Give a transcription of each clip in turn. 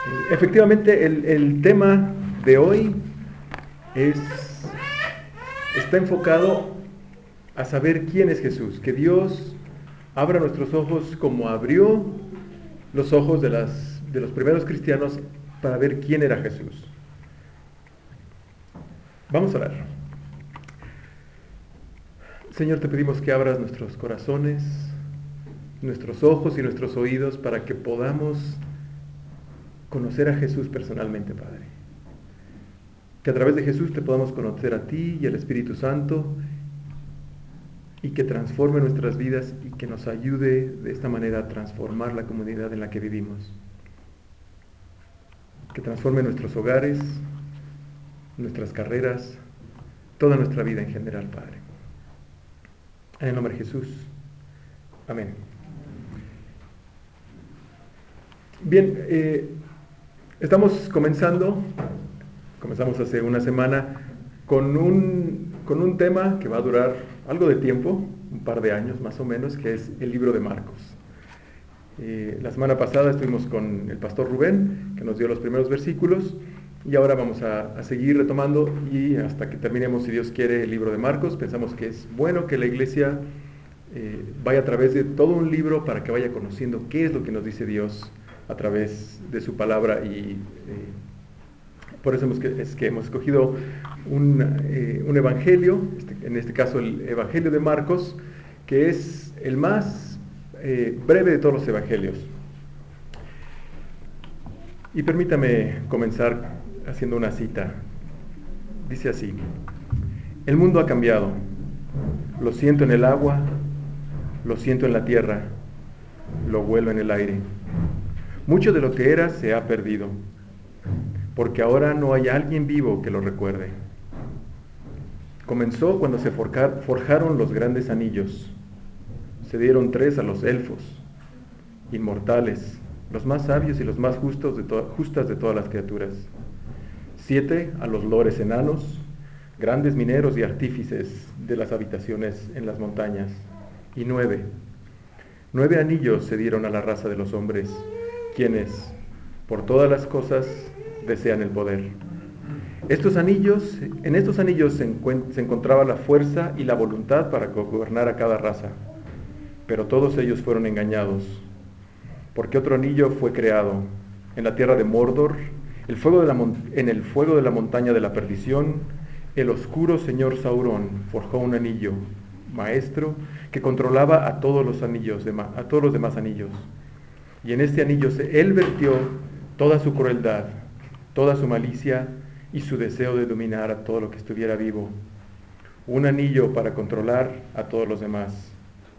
Efectivamente, el tema de hoy está enfocado a saber quién es Jesús, que Dios abra nuestros ojos como abrió los ojos de los primeros cristianos para ver quién era Jesús. Vamos a orar. Señor, te pedimos que abras nuestros corazones, nuestros ojos y nuestros oídos para que podamos conocer a Jesús personalmente, Padre. Que a través de Jesús te podamos conocer a ti y al Espíritu Santo y que transforme nuestras vidas y que nos ayude de esta manera a transformar la comunidad en la que vivimos. Que transforme nuestros hogares, nuestras carreras, toda nuestra vida en general, Padre. En el nombre de Jesús. Amén. Bien, estamos comenzamos hace una semana con un tema que va a durar algo de tiempo, un par de años más o menos, que es el libro de Marcos. La semana pasada estuvimos con el pastor Rubén, que nos dio los primeros versículos, y ahora vamos a seguir retomando y hasta que terminemos, si Dios quiere, el libro de Marcos. Pensamos que es bueno que la iglesia vaya a través de todo un libro para que vaya conociendo qué es lo que nos dice Dios a través de su palabra y por eso es que hemos escogido un evangelio, en este caso el evangelio de Marcos, que es el más breve de todos los evangelios. Y permítame comenzar haciendo una cita. Dice así: el mundo ha cambiado, lo siento en el agua, lo siento en la tierra, lo huelo en el aire. Mucho de lo que era se ha perdido, porque ahora no hay alguien vivo que lo recuerde. Comenzó cuando se forjaron los grandes anillos. Se dieron 3 a los elfos, inmortales, los más sabios y los más justas de todas las criaturas. 7 a los lores enanos, grandes mineros y artífices de las habitaciones en las montañas. Y 9 anillos se dieron a la raza de los hombres, quienes, por todas las cosas, desean el poder. En estos anillos se encontraba la fuerza y la voluntad para gobernar a cada raza, pero todos ellos fueron engañados, porque otro anillo fue creado, en la tierra de Mordor, en el fuego de la montaña de la perdición. El oscuro señor Saurón forjó un anillo, maestro, que controlaba a todos los demás anillos. Y en este anillo él vertió toda su crueldad, toda su malicia y su deseo de dominar a todo lo que estuviera vivo. Un anillo para controlar a todos los demás.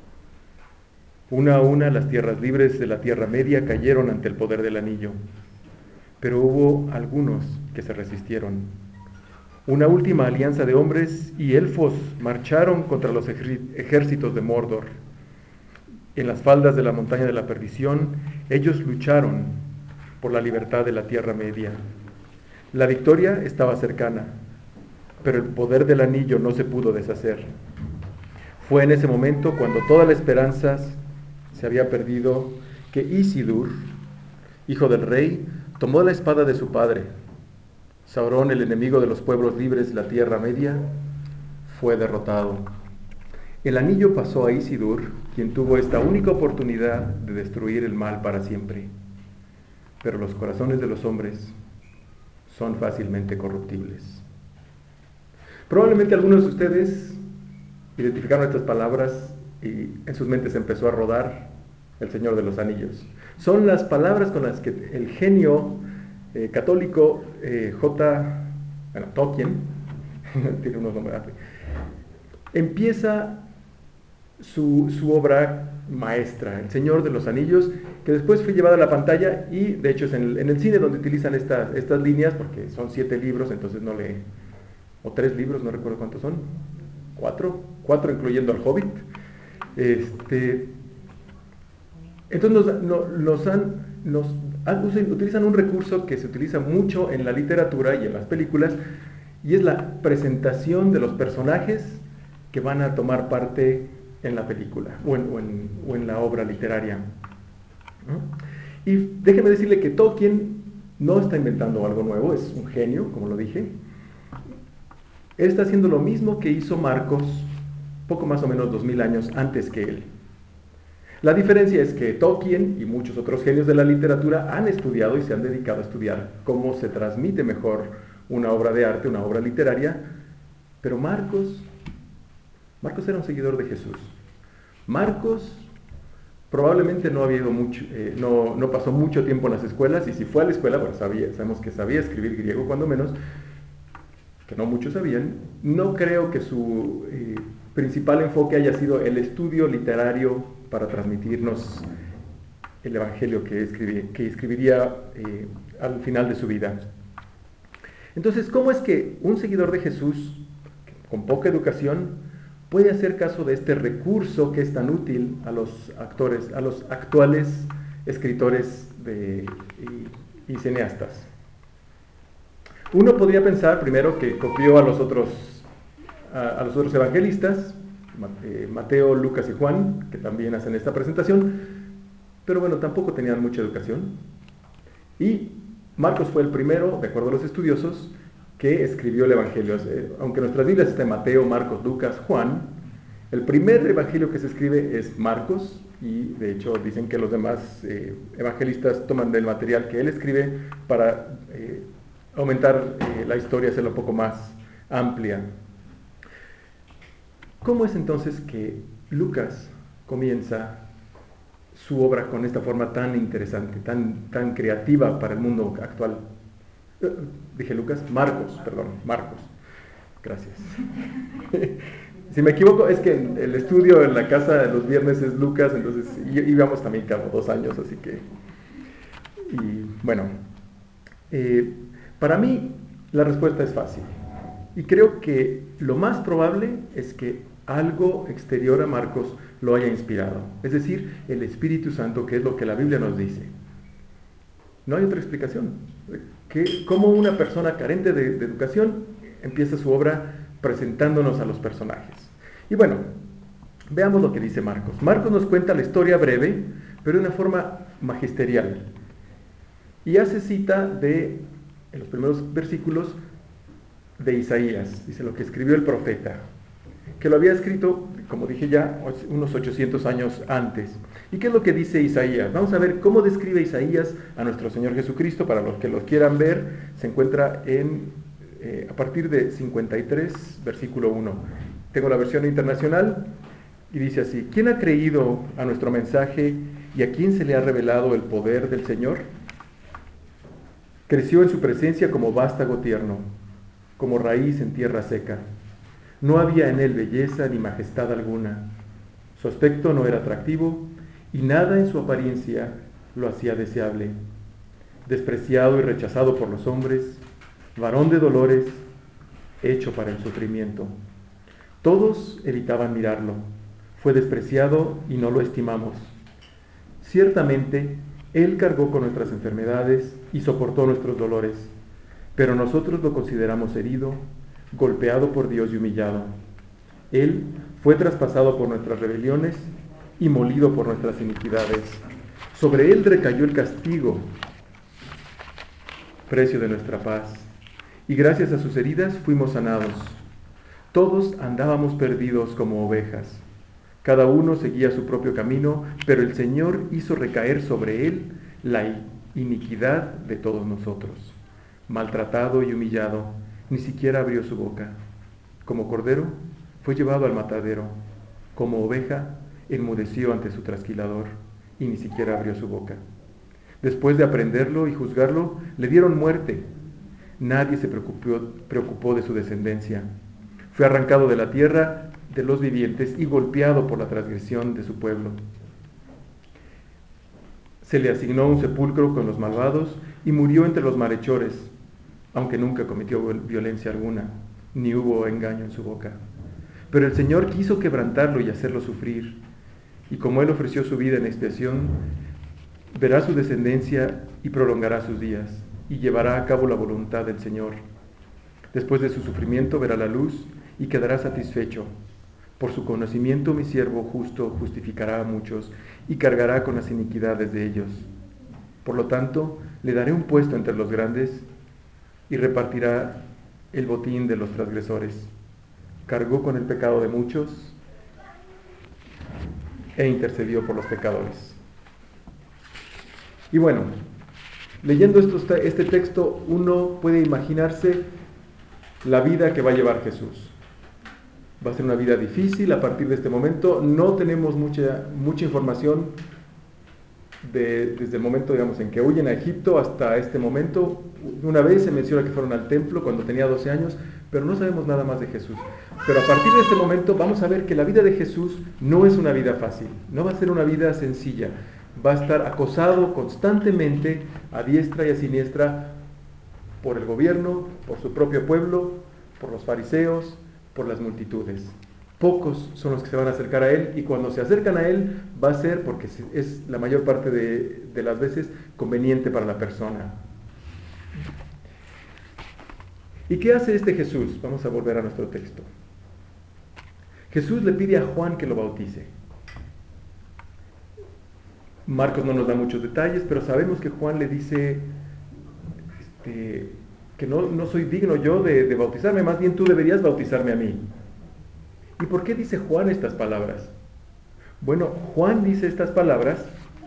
Una a una las tierras libres de la Tierra Media cayeron ante el poder del anillo, pero hubo algunos que se resistieron. Una última alianza de hombres y elfos marcharon contra los ejércitos de Mordor. En las faldas de la montaña de la perdición, ellos lucharon por la libertad de la Tierra Media. La victoria estaba cercana, pero el poder del anillo no se pudo deshacer. Fue en ese momento, cuando toda la esperanza se había perdido, que Isildur, hijo del rey, tomó la espada de su padre. Sauron, el enemigo de los pueblos libres de la Tierra Media, fue derrotado. El anillo pasó a Isildur, quien tuvo esta única oportunidad de destruir el mal para siempre. Pero los corazones de los hombres son fácilmente corruptibles. Probablemente algunos de ustedes identificaron estas palabras y en sus mentes empezó a rodar El Señor de los Anillos. Son las palabras con las que el genio católico Tolkien, tiene unos nombres, empieza su obra maestra, El Señor de los Anillos, que después fue llevada a la pantalla y de hecho es en el cine donde utilizan estas líneas, porque son 7 libros, entonces o 3 libros, no recuerdo cuántos son, 4 incluyendo al Hobbit. Entonces utilizan un recurso que se utiliza mucho en la literatura y en las películas, y es la presentación de los personajes que van a tomar parte en la película o en la obra literaria. ¿No? Y déjeme decirle que Tolkien no está inventando algo nuevo, es un genio, como lo dije. Él está haciendo lo mismo que hizo Marcos, poco más o menos 2000 años antes que él. La diferencia es que Tolkien y muchos otros genios de la literatura han estudiado y se han dedicado a estudiar cómo se transmite mejor una obra de arte, una obra literaria, pero Marcos era un seguidor de Jesús. Marcos probablemente no había ido mucho, no pasó mucho tiempo en las escuelas, y si fue a la escuela, bueno, sabemos que sabía escribir griego cuando menos, que no muchos sabían. No creo que su principal enfoque haya sido el estudio literario para transmitirnos el evangelio que escribiría al final de su vida. Entonces, ¿cómo es que un seguidor de Jesús, con poca educación, puede hacer caso de este recurso que es tan útil a los actuales escritores y cineastas? Uno podría pensar primero que copió a los otros evangelistas, Mateo, Lucas y Juan, que también hacen esta presentación, pero bueno, tampoco tenían mucha educación. Y Marcos fue el primero, de acuerdo a los estudiosos, que escribió el evangelio. Aunque nuestras Biblias están Mateo, Marcos, Lucas, Juan, el primer evangelio que se escribe es Marcos, y de hecho dicen que los demás evangelistas toman del material que él escribe para aumentar la historia, hacerla un poco más amplia. ¿Cómo es entonces que Lucas comienza su obra con esta forma tan interesante, tan creativa para el mundo actual? Dije Lucas, Marcos. Gracias. Si me equivoco, es que el estudio en la casa de los viernes es Lucas, entonces íbamos también cabo 2 años, así que... Y bueno, para mí la respuesta es fácil. Y creo que lo más probable es que algo exterior a Marcos lo haya inspirado. Es decir, el Espíritu Santo, que es lo que la Biblia nos dice. No hay otra explicación. Cómo una persona carente de educación empieza su obra presentándonos a los personajes. Y bueno, veamos lo que dice Marcos. Marcos nos cuenta la historia breve, pero de una forma magisterial. Y hace cita en los primeros versículos de Isaías, dice lo que escribió el profeta, que lo había escrito, como dije ya, unos 800 años antes. ¿Y qué es lo que dice Isaías? Vamos a ver cómo describe Isaías a nuestro Señor Jesucristo. Para los que lo quieran ver, se encuentra a partir de 53, versículo 1. Tengo la versión internacional y dice así: ¿Quién ha creído a nuestro mensaje y a quién se le ha revelado el poder del Señor? Creció en su presencia como vástago tierno, como raíz en tierra seca. No había en él belleza ni majestad alguna. Su aspecto no era atractivo y nada en su apariencia lo hacía deseable. Despreciado y rechazado por los hombres, varón de dolores, hecho para el sufrimiento. Todos evitaban mirarlo. Fue despreciado y no lo estimamos. Ciertamente, él cargó con nuestras enfermedades y soportó nuestros dolores, pero nosotros lo consideramos herido, golpeado por Dios y humillado. Él fue traspasado por nuestras rebeliones y molido por nuestras iniquidades. Sobre él recayó el castigo, precio de nuestra paz, y gracias a sus heridas fuimos sanados. Todos andábamos perdidos como ovejas. Cada uno seguía su propio camino, pero el Señor hizo recaer sobre él la iniquidad de todos nosotros. Maltratado y humillado, ni siquiera abrió su boca. Como cordero, fue llevado al matadero. Como oveja, enmudeció ante su trasquilador, y ni siquiera abrió su boca. Después de aprenderlo y juzgarlo, le dieron muerte. Nadie se preocupó de su descendencia. Fue arrancado de la tierra de los vivientes y golpeado por la transgresión de su pueblo. Se le asignó un sepulcro con los malvados y murió entre los malhechores, aunque nunca cometió violencia alguna, ni hubo engaño en su boca. Pero el Señor quiso quebrantarlo y hacerlo sufrir, y como él ofreció su vida en expiación, verá su descendencia y prolongará sus días, y llevará a cabo la voluntad del Señor. Después de su sufrimiento verá la luz y quedará satisfecho. Por su conocimiento mi siervo justo justificará a muchos y cargará con las iniquidades de ellos. Por lo tanto, le daré un puesto entre los grandes y repartirá el botín de los transgresores. Cargó con el pecado de muchos e intercedió por los pecadores. Y bueno, leyendo este texto, uno puede imaginarse la vida que va a llevar Jesús. Va a ser una vida difícil a partir de este momento. No tenemos mucha información desde el momento, digamos, en que huyen a Egipto hasta este momento. Una vez se menciona que fueron al templo cuando tenía 12 años, pero no sabemos nada más de Jesús. Pero a partir de este momento vamos a ver que la vida de Jesús no es una vida fácil, no va a ser una vida sencilla. Va a estar acosado constantemente a diestra y a siniestra por el gobierno, por su propio pueblo, por los fariseos, por las multitudes. Pocos son los que se van a acercar a él, y cuando se acercan a él va a ser porque es la mayor parte de las veces conveniente para la persona. ¿Y qué hace este Jesús? Vamos a volver a nuestro texto. Jesús le pide a Juan que lo bautice. Marcos no nos da muchos detalles, pero sabemos que Juan le dice que no soy digno yo de bautizarme, más bien tú deberías bautizarme a mí. ¿Y por qué dice Juan estas palabras? Bueno, Juan dice estas palabras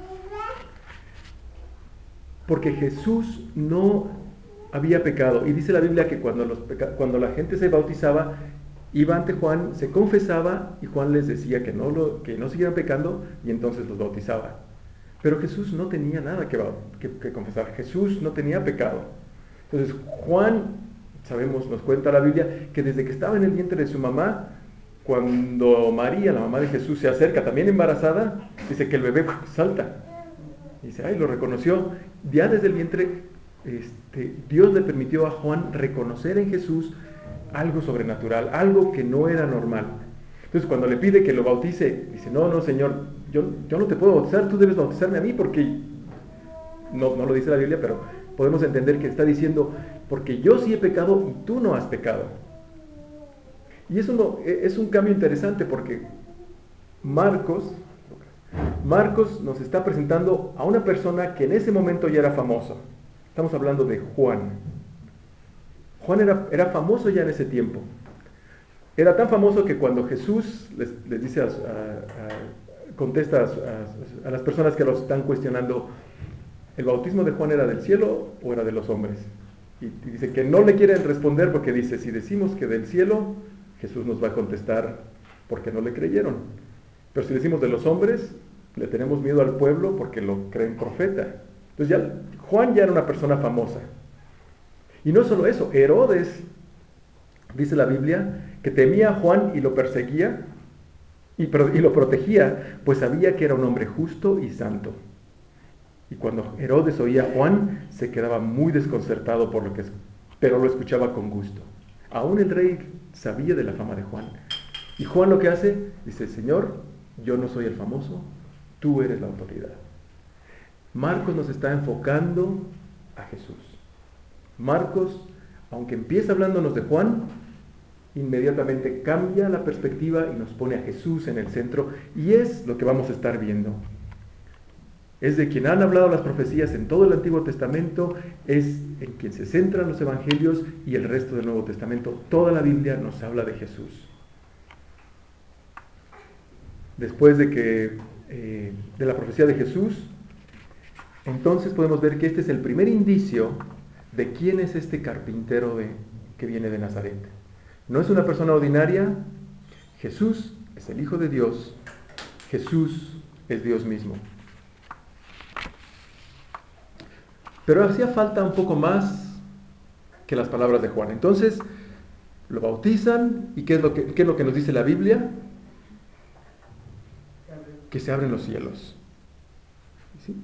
porque Jesús no había pecado. Y dice la Biblia que cuando la gente se bautizaba, iba ante Juan, se confesaba, y Juan les decía que no siguieran pecando, y entonces los bautizaba. Pero Jesús no tenía nada que confesar. Jesús no tenía pecado. Entonces Juan, sabemos, nos cuenta la Biblia, que desde que estaba en el vientre de su mamá, cuando María, la mamá de Jesús, se acerca también embarazada, dice que el bebé salta. Dice, lo reconoció. Ya desde el vientre, Dios le permitió a Juan reconocer en Jesús algo sobrenatural, algo que no era normal. Entonces cuando le pide que lo bautice, dice, no, Señor, yo no te puedo bautizar, tú debes bautizarme a mí, porque no lo dice la Biblia, pero podemos entender que está diciendo, porque yo sí he pecado y tú no has pecado. Y eso es un cambio interesante, porque Marcos nos está presentando a una persona que en ese momento ya era famoso. Estamos hablando de Juan. Juan era famoso ya en ese tiempo. Era tan famoso que cuando Jesús les dice, contesta a las personas que lo están cuestionando, ¿el bautismo de Juan era del cielo o era de los hombres? Y dice que no le quieren responder porque dice, si decimos que del cielo, Jesús nos va a contestar porque no le creyeron. Pero si decimos de los hombres, le tenemos miedo al pueblo porque lo creen profeta. Entonces Juan ya era una persona famosa. Y no solo eso, Herodes, dice la Biblia, que temía a Juan y lo perseguía y lo protegía, pues sabía que era un hombre justo y santo. Y cuando Herodes oía a Juan, se quedaba muy desconcertado pero lo escuchaba con gusto. Aún el rey sabía de la fama de Juan. Y Juan lo que hace, dice, Señor, yo no soy el famoso, tú eres la autoridad. Marcos nos está enfocando a Jesús. Marcos, aunque empieza hablándonos de Juan, inmediatamente cambia la perspectiva y nos pone a Jesús en el centro, y es lo que vamos a estar viendo. Es de quien han hablado las profecías en todo el Antiguo Testamento, es en quien se centran los evangelios y el resto del Nuevo Testamento. Toda la Biblia nos habla de Jesús. Después de la profecía de Jesús, entonces podemos ver que este es el primer indicio de quién es este carpintero que viene de Nazaret. No es una persona ordinaria. Jesús es el Hijo de Dios. Jesús es Dios mismo. Pero hacía falta un poco más que las palabras de Juan. Entonces lo bautizan, y ¿qué es lo que nos dice la Biblia? Que se abren los cielos. ¿Sí?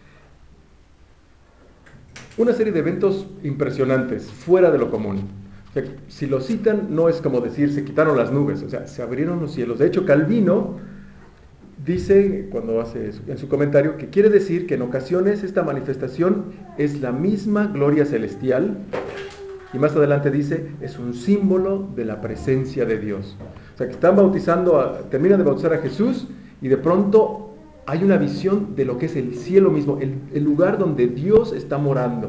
Una serie de eventos impresionantes, fuera de lo común. O sea, si lo citan, no es como decir se quitaron las nubes, o sea, se abrieron los cielos. De hecho, Calvino dice, cuando hace en su comentario, que quiere decir que en ocasiones esta manifestación es la misma gloria celestial, y más adelante dice, es un símbolo de la presencia de Dios. O sea, que están terminan de bautizar a Jesús, y de pronto hay una visión de lo que es el cielo mismo, el lugar donde Dios está morando.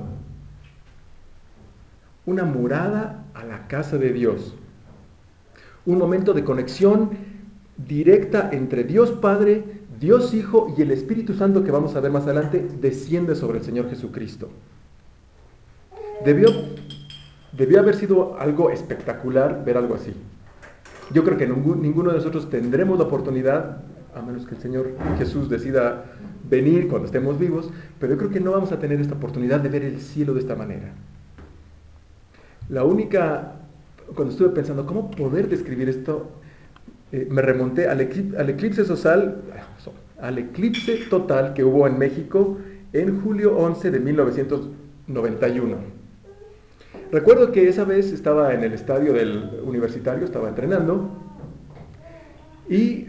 Una morada a la casa de Dios. Un momento de conexión directa entre Dios Padre, Dios Hijo y el Espíritu Santo que vamos a ver más adelante, desciende sobre el Señor Jesucristo. Debió haber sido algo espectacular ver algo así. Yo creo que ninguno de nosotros tendremos la oportunidad, a menos que el Señor Jesús decida venir cuando estemos vivos, pero yo creo que no vamos a tener esta oportunidad de ver el cielo de esta manera. Cuando estuve pensando cómo poder describir esto, me remonté al eclipse total que hubo en México en julio 11 de 1991. Recuerdo que esa vez estaba en el estadio del Universitario, estaba entrenando y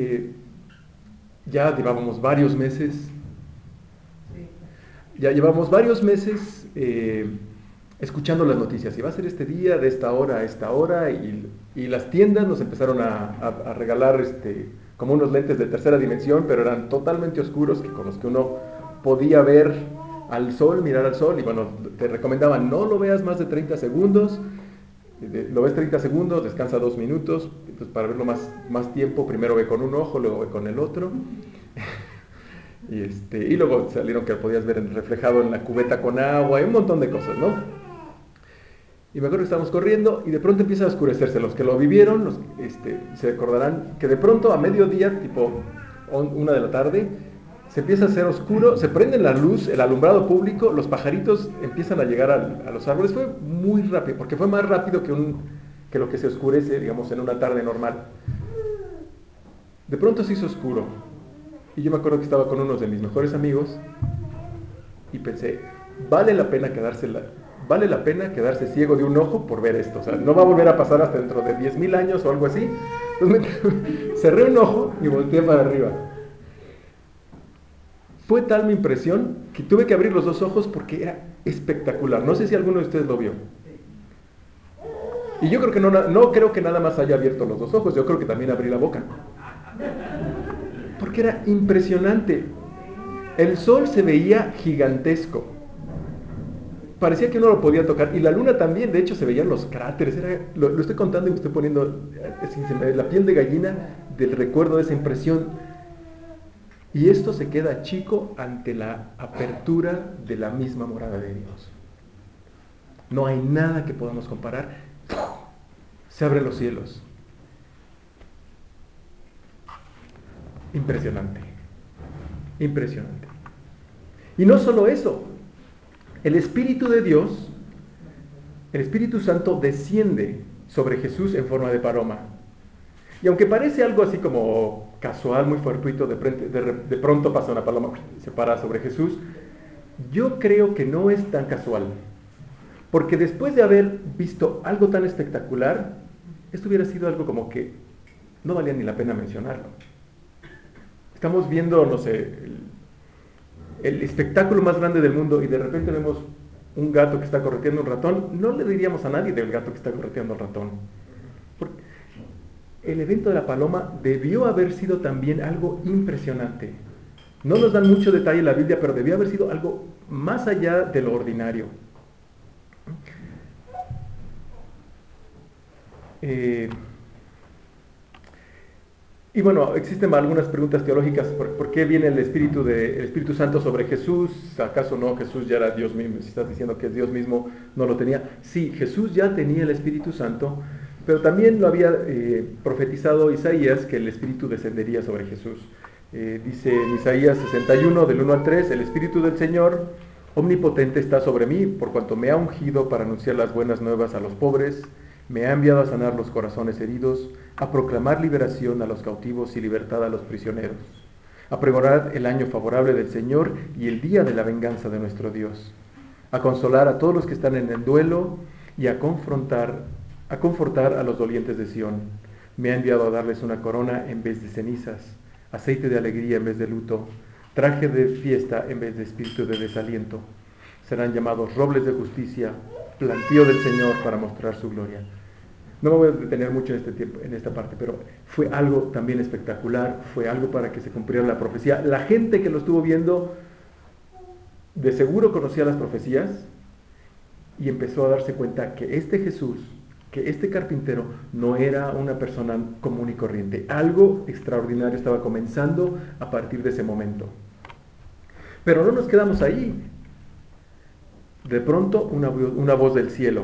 ya llevábamos varios meses escuchando las noticias. Y va a ser este día, de esta hora a esta hora, y las tiendas nos empezaron a regalar como unos lentes de tercera dimensión, pero eran totalmente oscuros, con los que uno podía ver al sol, mirar al sol, y bueno, te recomendaban no lo veas más de 30 segundos, lo ves 30 segundos, descansa 2 minutos, entonces para verlo más tiempo, primero ve con un ojo, luego ve con el otro. Y luego salieron que podías ver reflejado en la cubeta con agua y un montón de cosas, ¿no? Y me acuerdo que estábamos corriendo y de pronto empieza a oscurecerse. Los que lo vivieron se recordarán que de pronto a mediodía, tipo 1 de la tarde, se empieza a hacer oscuro, se prende la luz, el alumbrado público, los pajaritos empiezan a llegar a los árboles. Fue muy rápido, porque fue más rápido que lo que se oscurece, digamos, en una tarde normal. De pronto se hizo oscuro. Y yo me acuerdo que estaba con unos de mis mejores amigos y pensé, vale la pena quedarse ciego de un ojo por ver esto. O sea, no va a volver a pasar hasta dentro de 10,000 años o algo así. Entonces cerré un ojo y volteé para arriba. Fue tal mi impresión que tuve que abrir los 2 ojos porque era espectacular. No sé si alguno de ustedes lo vio. Y yo creo que no creo que nada más haya abierto los 2 ojos, yo creo que también abrí la boca. Porque era impresionante. El sol se veía gigantesco. Parecía que uno lo podía tocar. Y la luna también, de hecho, se veían los cráteres. Lo estoy contando y me estoy poniendo la piel de gallina del recuerdo de esa impresión. Y esto se queda chico ante la apertura de la misma morada de Dios. No hay nada que podamos comparar. Se abren los cielos. Impresionante. Impresionante. Y no solo eso. El Espíritu de Dios, el Espíritu Santo, desciende sobre Jesús en forma de paloma. Y aunque parece algo así como casual, muy fortuito, de pronto pasa una paloma, se para sobre Jesús, yo creo que no es tan casual. Porque después de haber visto algo tan espectacular, esto hubiera sido algo como que no valía ni la pena mencionarlo. Estamos viendo, no sé, el espectáculo más grande del mundo y de repente vemos un gato que está correteando un ratón. No le diríamos a nadie del gato que está correteando al ratón. Porque el evento de la paloma debió haber sido también algo impresionante. No nos dan mucho detalle en la Biblia, pero debió haber sido algo más allá de lo ordinario. Y bueno, existen algunas preguntas teológicas. ¿Por qué viene el Espíritu Santo sobre Jesús? ¿Acaso no Jesús ya era Dios mismo? Si estás diciendo que es Dios mismo, no lo tenía. Sí, Jesús ya tenía el Espíritu Santo, pero también lo había profetizado Isaías, que el Espíritu descendería sobre Jesús. Dice en Isaías 61, del 1 al 3, el Espíritu del Señor omnipotente está sobre mí, por cuanto me ha ungido para anunciar las buenas nuevas a los pobres, me ha enviado a sanar los corazones heridos, a proclamar liberación a los cautivos y libertad a los prisioneros, a pregonar el año favorable del Señor y el día de la venganza de nuestro Dios, a consolar a todos los que están en el duelo y a confortar a los dolientes de Sión. Me ha enviado a darles una corona en vez de cenizas, aceite de alegría en vez de luto, traje de fiesta en vez de espíritu de desaliento. Serán llamados robles de justicia, plantío del Señor para mostrar su gloria. No me voy a detener mucho en este tiempo, en esta parte, pero fue algo también espectacular, fue algo para que se cumpliera la profecía. La gente que lo estuvo viendo de seguro conocía las profecías y empezó a darse cuenta que este Jesús, que este carpintero no era una persona común y corriente. Algo extraordinario estaba comenzando a partir de ese momento. Pero no nos quedamos ahí. De pronto una voz del cielo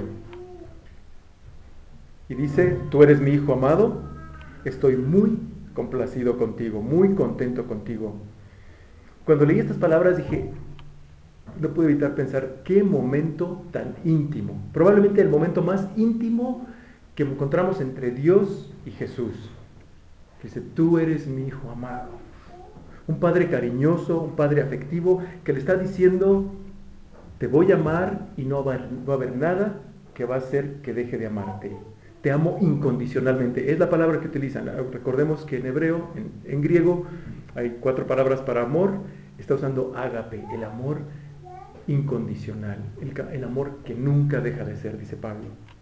y dice: tú eres mi hijo amado, estoy muy complacido contigo, muy contento contigo. Cuando leí estas palabras dije, no pude evitar pensar, qué momento tan íntimo, probablemente el momento más íntimo que encontramos entre Dios y Jesús. Dice: tú eres mi hijo amado. Un padre cariñoso, un padre afectivo que le está diciendo: te voy a amar y no va a haber nada que va a hacer que deje de amarte. Te amo incondicionalmente. Es la palabra que utilizan. Recordemos que en hebreo, en griego, hay 4 palabras para amor. Está usando ágape, el amor incondicional, el amor que nunca deja de ser, dice Pablo.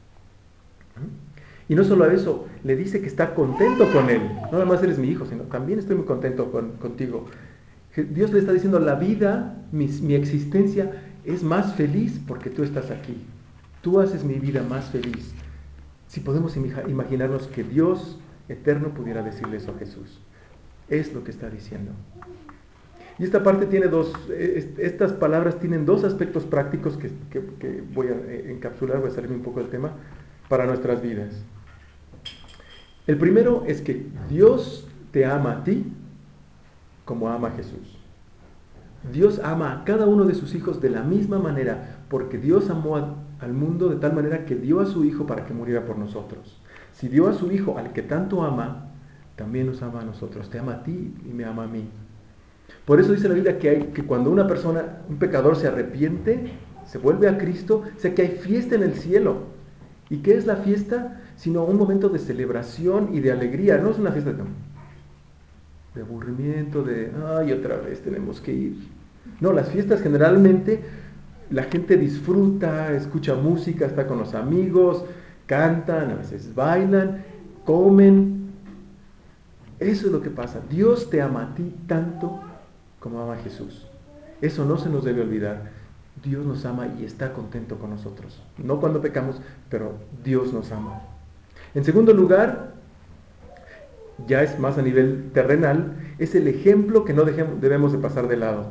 Y no solo eso, le dice que está contento con él. No nada más eres mi hijo, sino también estoy muy contento contigo. Dios le está diciendo: la vida, mi existencia es más feliz porque tú estás aquí. Tú haces mi vida más feliz. Si podemos imaginarnos que Dios eterno pudiera decirle eso a Jesús. Es lo que está diciendo. Y esta parte tiene estas palabras tienen 2 aspectos prácticos que voy a encapsular, voy a salirme un poco del tema, para nuestras vidas. El primero es que Dios te ama a ti como ama a Jesús. Dios ama a cada uno de sus hijos de la misma manera, porque Dios amó al mundo de tal manera que dio a su hijo para que muriera por nosotros. Si dio a su hijo al que tanto ama, también nos ama a nosotros. Te ama a ti y me ama a mí. Por eso dice la Biblia que cuando una persona, un pecador, se arrepiente, se vuelve a Cristo, sé que hay fiesta en el cielo. ¿Y qué es la fiesta? Sino un momento de celebración y de alegría. No es una fiesta de aburrimiento, de ay, otra vez tenemos que ir. No, las fiestas generalmente la gente disfruta, escucha música, está con los amigos, cantan, a veces bailan, comen. Eso es lo que pasa. Dios te ama a ti tanto como ama a Jesús. Eso no se nos debe olvidar. Dios nos ama y está contento con nosotros. No cuando pecamos, pero Dios nos ama. En segundo lugar, ya es más a nivel terrenal, es el ejemplo que no debemos de pasar de lado.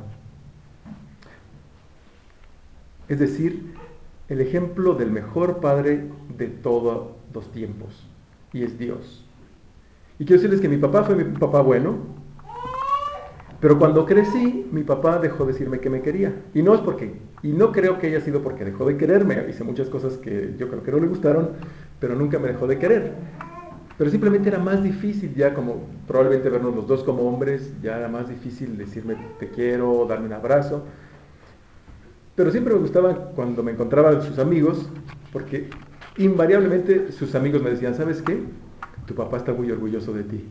Es decir, el ejemplo del mejor padre de todos los tiempos, y es Dios. Y quiero decirles que mi papá fue mi papá bueno, pero cuando crecí, mi papá dejó de decirme que me quería. Y no creo que haya sido porque dejó de quererme. Hice muchas cosas que yo creo que no le gustaron, pero nunca me dejó de querer. Pero simplemente era más difícil ya, como probablemente vernos los dos como hombres, ya era más difícil decirme te quiero, darme un abrazo. Pero siempre me gustaba cuando me encontraba sus amigos, porque invariablemente sus amigos me decían: ¿sabes qué? Tu papá está muy orgulloso de ti.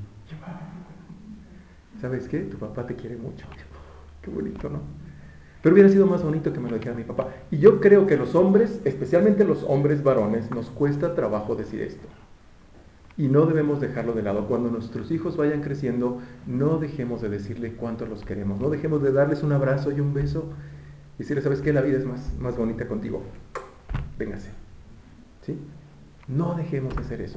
¿Sabes qué? Tu papá te quiere mucho. Qué bonito, ¿no? Pero hubiera sido más bonito que me lo dijera mi papá. Y yo creo que los hombres, especialmente los hombres varones, nos cuesta trabajo decir esto. Y no debemos dejarlo de lado. Cuando nuestros hijos vayan creciendo, no dejemos de decirle cuánto los queremos. No dejemos de darles un abrazo y un beso. Y decirles: ¿sabes qué? La vida es más bonita contigo. Véngase. ¿Sí? No dejemos de hacer eso.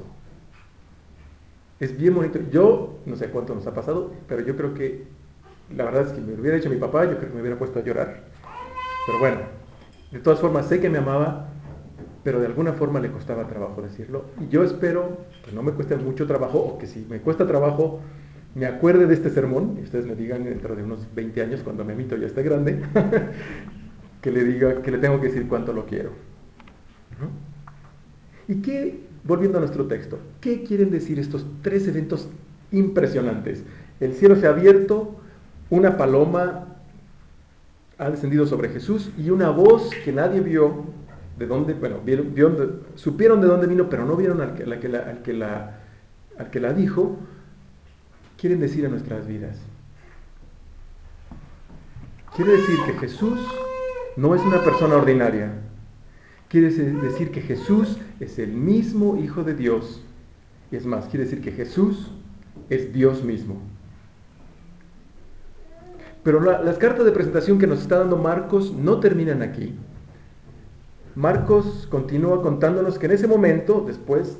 Es bien bonito. Yo no sé cuánto nos ha pasado, pero yo creo que la verdad es que me lo hubiera hecho mi papá, yo creo que me hubiera puesto a llorar. Pero bueno, de todas formas sé que me amaba, pero de alguna forma le costaba trabajo decirlo. Y yo espero que no me cueste mucho trabajo, o que si me cuesta trabajo, me acuerde de este sermón, y ustedes me digan dentro de unos 20 años, cuando Memito ya esté grande, que le diga, que le tengo que decir cuánto lo quiero. ¿Y qué, volviendo a nuestro texto, qué quieren decir estos 3 eventos impresionantes? El cielo se ha abierto, una paloma ha descendido sobre Jesús y una voz que nadie vio, de dónde, bueno, supieron de dónde vino, pero no vieron al que la dijo. Quieren decir a nuestras vidas. Quiere decir que Jesús no es una persona ordinaria. Quiere decir que Jesús es el mismo Hijo de Dios. Y es más, quiere decir que Jesús es Dios mismo. Pero las cartas de presentación que nos está dando Marcos no terminan aquí. Marcos continúa contándonos que en ese momento, después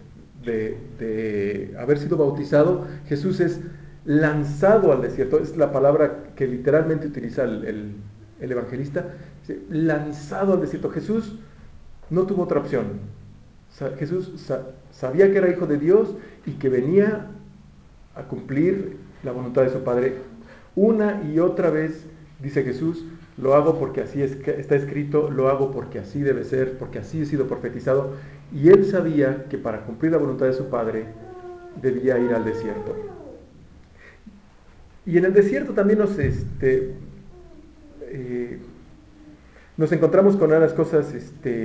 de haber sido bautizado, Jesús es lanzado al desierto. Es la palabra que literalmente utiliza el evangelista. Lanzado al desierto. Jesús no tuvo otra opción. Jesús sabía que era hijo de Dios y que venía a cumplir la voluntad de su Padre. Una y otra vez dice Jesús: lo hago porque así está escrito, lo hago porque así debe ser, porque así he sido profetizado. Y él sabía que para cumplir la voluntad de su Padre debía ir al desierto. Y en el desierto también nos encontramos con unas cosas,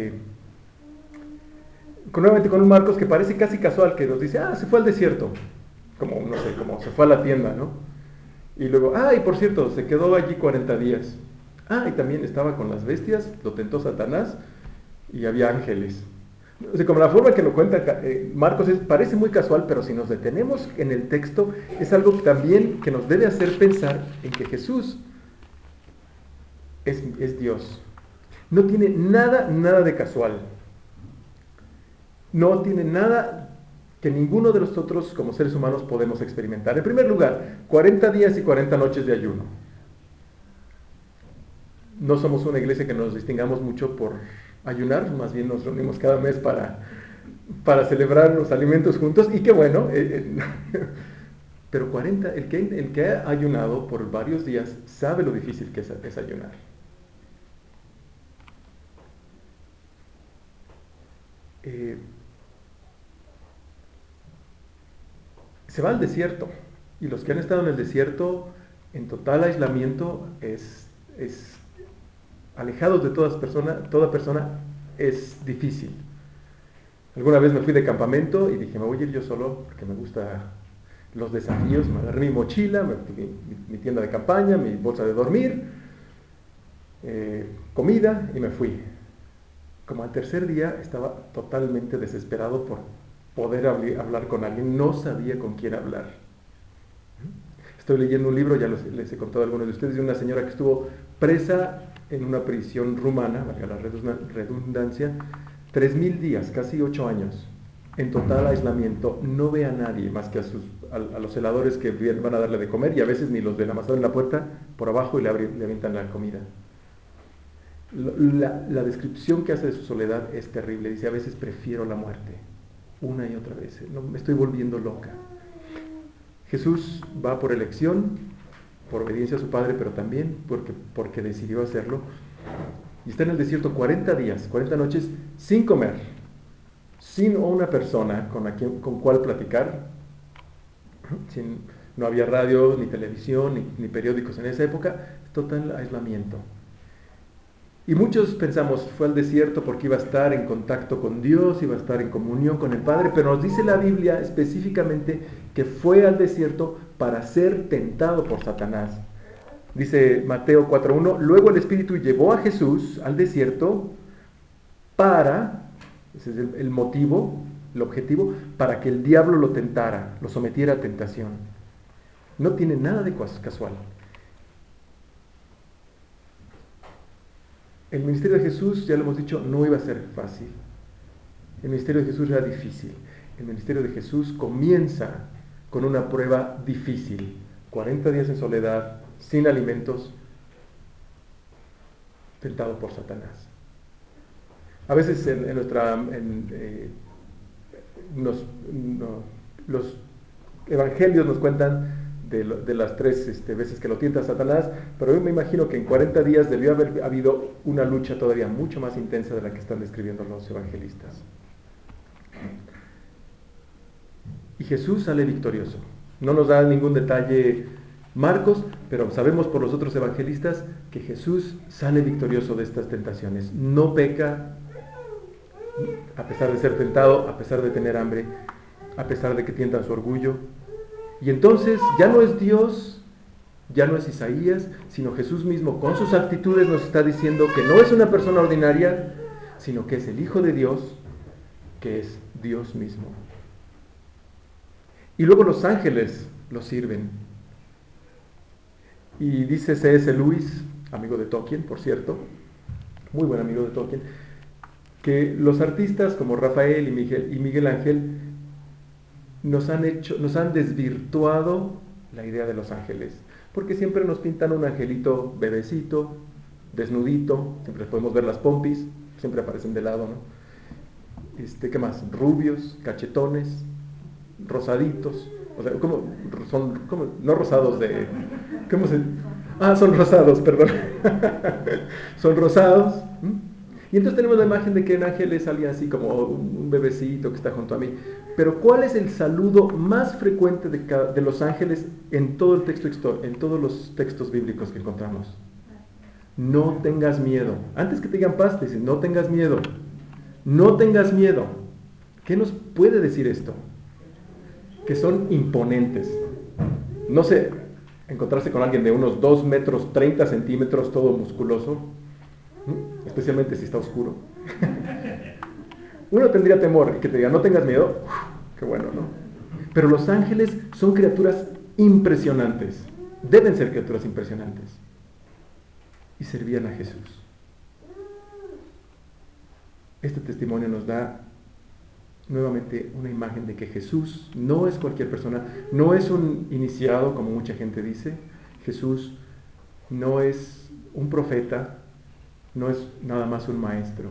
nuevamente con un Marcos que parece casi casual, que nos dice: se fue al desierto, como, no sé, como se fue a la tienda, ¿no? Y luego, y por cierto, se quedó allí 40 días. Y también estaba con las bestias, lo tentó Satanás, y había ángeles. O sea, como la forma que lo cuenta Marcos parece muy casual, pero si nos detenemos en el texto, es algo también que nos debe hacer pensar en que Jesús es Dios. No tiene nada de casual. No tiene nada que ninguno de nosotros como seres humanos podemos experimentar. En primer lugar, 40 días y 40 noches de ayuno. No somos una iglesia que nos distingamos mucho por ayunar, más bien nos reunimos cada mes para celebrar los alimentos juntos, y qué bueno, pero 40, el que ha ayunado por varios días sabe lo difícil que es ayunar. Se va al desierto, y los que han estado en el desierto en total aislamiento, alejados de toda persona, es difícil. Alguna vez me fui de campamento y dije: me voy a ir yo solo porque me gustan los desafíos. Me agarré mi mochila, mi tienda de campaña, mi bolsa de dormir, comida, y me fui. Como al tercer día estaba totalmente desesperado por poder hablar con alguien. No sabía con quién hablar. Estoy leyendo un libro, ya les he contado a algunos de ustedes, de una señora que estuvo presa en una prisión rumana, valga la redundancia, 3,000 días, casi 8 años, en total aislamiento. No ve a nadie más que a los celadores que van a darle de comer, y a veces ni los ven, nada más abren la puerta por abajo y le avientan la comida. La descripción que hace de su soledad es terrible. Dice: a veces prefiero la muerte, una y otra vez. No, me estoy volviendo loca. Jesús va por elección, por obediencia a su Padre, pero también porque decidió hacerlo. Y está en el desierto 40 días, 40 noches, sin comer, sin una persona con cual platicar. No había radio, ni televisión, ni periódicos en esa época. Total aislamiento. Y muchos pensamos: fue al desierto porque iba a estar en contacto con Dios, iba a estar en comunión con el Padre, pero nos dice la Biblia específicamente que fue al desierto para ser tentado por Satanás. Dice Mateo 4:1: luego el Espíritu llevó a Jesús al desierto ese es el motivo, el objetivo, para que el diablo lo tentara, lo sometiera a tentación. No tiene nada de casual. El ministerio de Jesús, ya lo hemos dicho, no iba a ser fácil. El ministerio de Jesús era difícil. El ministerio de Jesús comienza con una prueba difícil. 40 días en soledad, sin alimentos, tentado por Satanás. A veces los evangelios nos cuentan de las 3 veces que lo tienta Satanás, pero yo me imagino que en 40 días debió haber habido una lucha todavía mucho más intensa de la que están describiendo los evangelistas. Y Jesús sale victorioso. No nos da ningún detalle Marcos, pero sabemos por los otros evangelistas que Jesús sale victorioso de estas tentaciones. No peca, a pesar de ser tentado, a pesar de tener hambre, a pesar de que tientan su orgullo. Y entonces ya no es Dios, ya no es Isaías, sino Jesús mismo con sus actitudes nos está diciendo que no es una persona ordinaria, sino que es el Hijo de Dios, que es Dios mismo. Y luego los ángeles lo sirven. Y dice C.S. Lewis, amigo de Tolkien, por cierto, muy buen amigo de Tolkien, que los artistas como Rafael y Miguel Ángel nos han desvirtuado la idea de los ángeles, porque siempre nos pintan un angelito bebecito, desnudito, siempre podemos ver las pompis, siempre aparecen de lado, ¿no? ¿Qué más? Rubios, cachetones, rosaditos, o sea, no rosados de, ¿cómo se? Ah, son rosados, perdón. Son rosados. Y entonces tenemos la imagen de que un ángel es alguien así como un bebecito que está junto a mí. Pero ¿cuál es el saludo más frecuente de los ángeles en todo el texto, en todos los textos bíblicos que encontramos? No tengas miedo. Antes que te digan paz, te dicen, no tengas miedo. No tengas miedo. ¿Qué nos puede decir esto? Que son imponentes. No sé, encontrarse con alguien de unos 2 metros 30 centímetros, todo musculoso, especialmente si está oscuro. Uno tendría temor y que te diga, no tengas miedo, qué bueno, ¿no? Pero los ángeles son criaturas impresionantes, deben ser criaturas impresionantes, y servían a Jesús. Este testimonio nos da nuevamente una imagen de que Jesús no es cualquier persona, no es un iniciado como mucha gente dice. Jesús no es un profeta, no es nada más un maestro.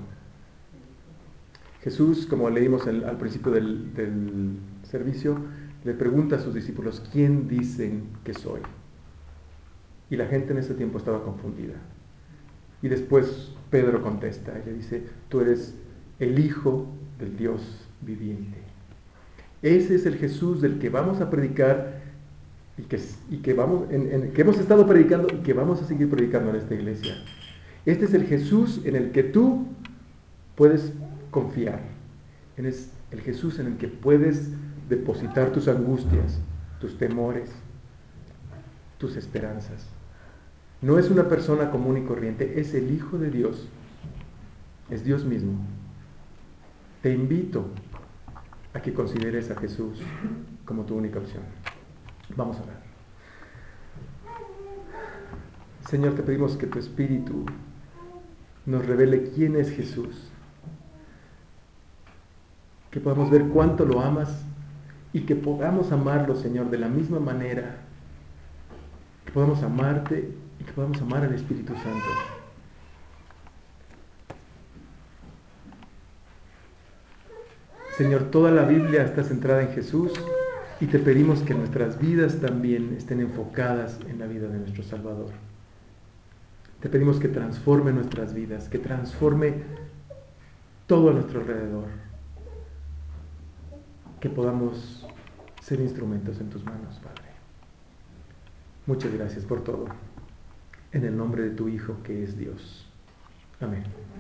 Jesús, como leímos al principio del servicio, le pregunta a sus discípulos, ¿quién dicen que soy? Y la gente en ese tiempo estaba confundida. Y después Pedro contesta y le dice, tú eres el Hijo del Dios viviente. Ese es el Jesús del que vamos a predicar y que hemos estado predicando y que vamos a seguir predicando en esta iglesia. Este es el Jesús en el que tú puedes confiar. Es el Jesús en el que puedes depositar tus angustias, tus temores, tus esperanzas. No es una persona común y corriente, es el Hijo de Dios, es Dios mismo. Te invito a que consideres a Jesús como tu única opción. Vamos a orar. Señor, te pedimos que tu Espíritu nos revele quién es Jesús, que podamos ver cuánto lo amas y que podamos amarlo, Señor, de la misma manera, que podamos amarte y que podamos amar al Espíritu Santo. Señor, toda la Biblia está centrada en Jesús y te pedimos que nuestras vidas también estén enfocadas en la vida de nuestro Salvador. Te pedimos que transforme nuestras vidas, que transforme todo a nuestro alrededor, que podamos ser instrumentos en tus manos, Padre. Muchas gracias por todo. En el nombre de tu Hijo, que es Dios. Amén.